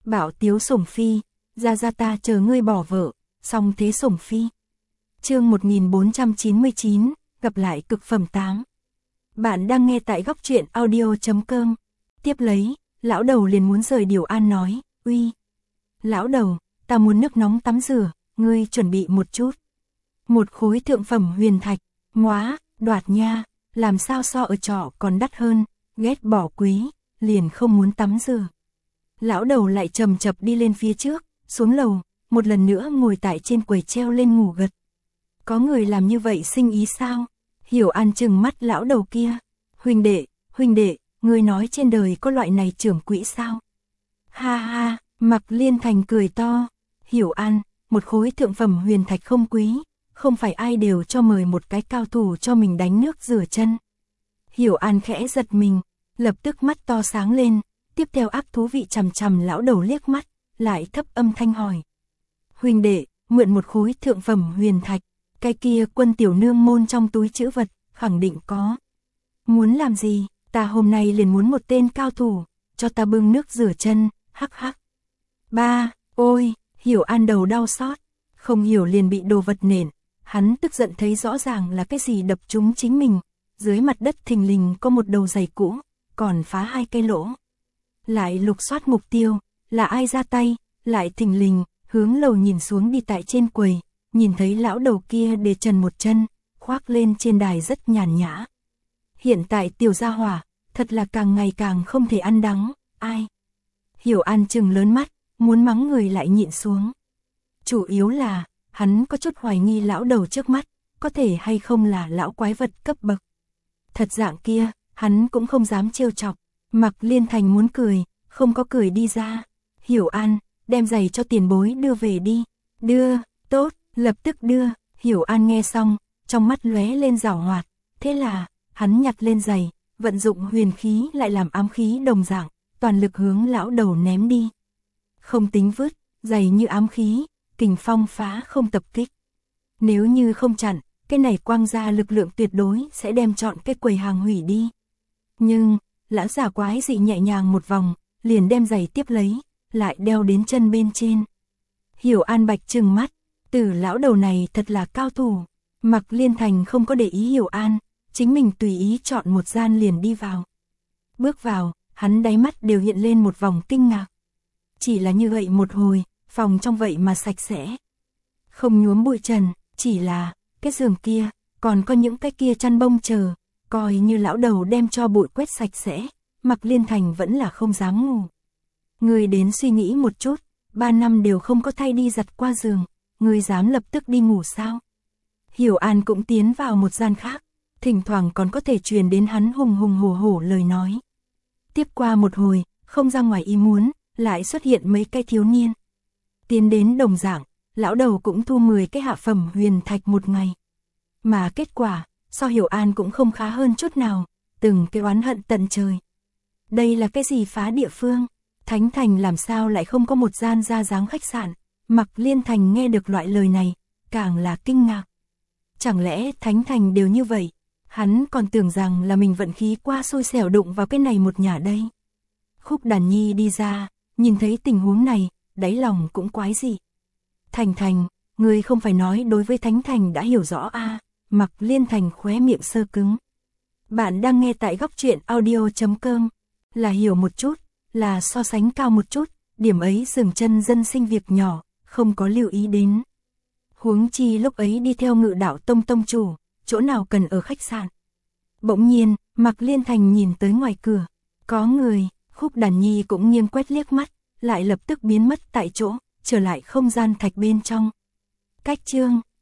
Bảo tiếu sủng phi, ra ta chờ ngươi bỏ vợ, song thế sủng phi. Chương 1499, gặp lại cực phẩm 8. Bạn đang nghe tại góc truyện audio.com. Tiếp lấy, lão đầu liền muốn rời Điều An nói, uy. Lão đầu, ta muốn nước nóng tắm rửa, ngươi chuẩn bị một chút. Một khối thượng phẩm huyền thạch, móa, đoạt nha, làm sao so ở trọ còn đắt hơn, ghét bỏ quý, liền không muốn tắm rửa. Lão đầu lại chậm chậm đi lên phía trước, xuống lầu, một lần nữa ngồi tại trên quầy treo lên ngủ gật. Có người làm như vậy sinh ý sao? Hiểu An trừng mắt lão đầu kia. Huynh đệ, ngươi nói trên đời có loại này trưởng quỹ sao? Ha ha, Mạc Liên Thành cười to. Hiểu An, một khối thượng phẩm huyền thạch không quý, không phải ai đều cho mời một cái cao thủ cho mình đánh nước rửa chân. Hiểu An khẽ giật mình, lập tức mắt to sáng lên, tiếp theo ác thú vị chằm chằm lão đầu liếc mắt, lại thấp âm thanh hỏi. Huynh đệ, mượn một khối thượng phẩm huyền thạch, cái kia Quân tiểu nương môn trong túi trữ vật, khẳng định có. Muốn làm gì, ta hôm nay liền muốn một tên cao thủ, cho ta bưng nước rửa chân, hắc hắc. Ba, ôi, Hiểu An đầu đau xót, không hiểu liền bị đồ vật nện, hắn tức giận thấy rõ ràng là cái gì đập trúng chính mình, dưới mặt đất thình lình có một đầu giày cũ, còn phá 2 cái lỗ. Lại lục soát mục tiêu, là ai ra tay, lại thình lình, hướng lầu nhìn xuống đi tại trên quầy, nhìn thấy lão đầu kia để trần một chân, khoác lên trên đài rất nhàn nhã. Hiện tại tiểu gia hỏa, thật là càng ngày càng không thể ăn đắng, ai. Hiểu An trừng lớn mắt, muốn mắng người lại nhịn xuống. Chủ yếu là, hắn có chút hoài nghi lão đầu trước mắt, có thể hay không là lão quái vật cấp bậc. Thật dạng kia, hắn cũng không dám trêu chọc. Mạc Liên Thành muốn cười, không có cười đi ra. Hiểu An, đem giày cho tiền bối đưa về đi. Đưa, tốt, lập tức đưa. Hiểu An nghe xong, trong mắt lóe lên giảo hoạt. Thế là, hắn nhặt lên giày, vận dụng huyền khí lại làm ám khí đồng dạng, toàn lực hướng lão đầu ném đi. Không tính vứt, giày như ám khí, kình phong phá không tập kích. Nếu như không chặn, cái này quang ra lực lượng tuyệt đối sẽ đem trọn cái quầy hàng hủy đi. Nhưng, lão già quái dị nhẹ nhàng một vòng, liền đem giày tiếp lấy, lại đeo đến chân bên trên. Hiểu An bạch trừng mắt, từ lão đầu này thật là cao thủ. Mạc Liên Thành không có để ý Hiểu An, chính mình tùy ý chọn một gian liền đi vào. Bước vào, hắn đáy mắt đều hiện lên một vòng kinh ngạc. Chỉ là như vậy một hồi, phòng trong vậy mà sạch sẽ. Không nhuốm bụi trần, chỉ là, cái giường kia, còn có những cái kia chăn bông chờ, coi như lão đầu đem cho bụi quét sạch sẽ, Mạc Liên Thành vẫn là không dám ngủ. Người đến suy nghĩ một chút, 3 năm đều không có thay đi giặt qua giường, người dám lập tức đi ngủ sao? Hiểu An cũng tiến vào một gian khác, thỉnh thoảng còn có thể truyền đến hắn hùng hùng hổ hổ lời nói. Tiếp qua một hồi, không ra ngoài ý muốn, lại xuất hiện mấy cái thiếu niên. Tiến đến đồng dạng, lão đầu cũng thu 10 cái hạ phẩm huyền thạch một ngày. Mà kết quả, so Hiểu An cũng không khá hơn chút nào, từng cái oán hận tận trời. Đây là cái gì phá địa phương? Thánh Thành làm sao lại không có một gian ra dáng khách sạn? Mạc Liên Thành nghe được loại lời này, càng là kinh ngạc. Chẳng lẽ Thánh Thành đều như vậy? Hắn còn tưởng rằng là mình vận khí qua xui xẻo đụng vào cái này một nhà đây. Khúc Đàn Nhi đi ra, nhìn thấy tình huống này, đáy lòng cũng quái dị. Thành, ngươi không phải nói đối với Thánh Thành đã hiểu rõ à? Mạc Liên Thành khóe miệng sơ cứng. Bạn đang nghe tại góc truyện audio.com. Là hiểu một chút, là so sánh cao một chút, điểm ấy dừng chân dân sinh việc nhỏ, không có lưu ý đến. Huống chi lúc ấy đi theo Ngự Đạo Tông tông chủ, chỗ nào cần ở khách sạn. Bỗng nhiên, Mạc Liên Thành nhìn tới ngoài cửa, có người. Khúc Đàn Nhi cũng nghiêng quét liếc mắt, lại lập tức biến mất tại chỗ, trở lại không gian thạch bên trong. Cách chương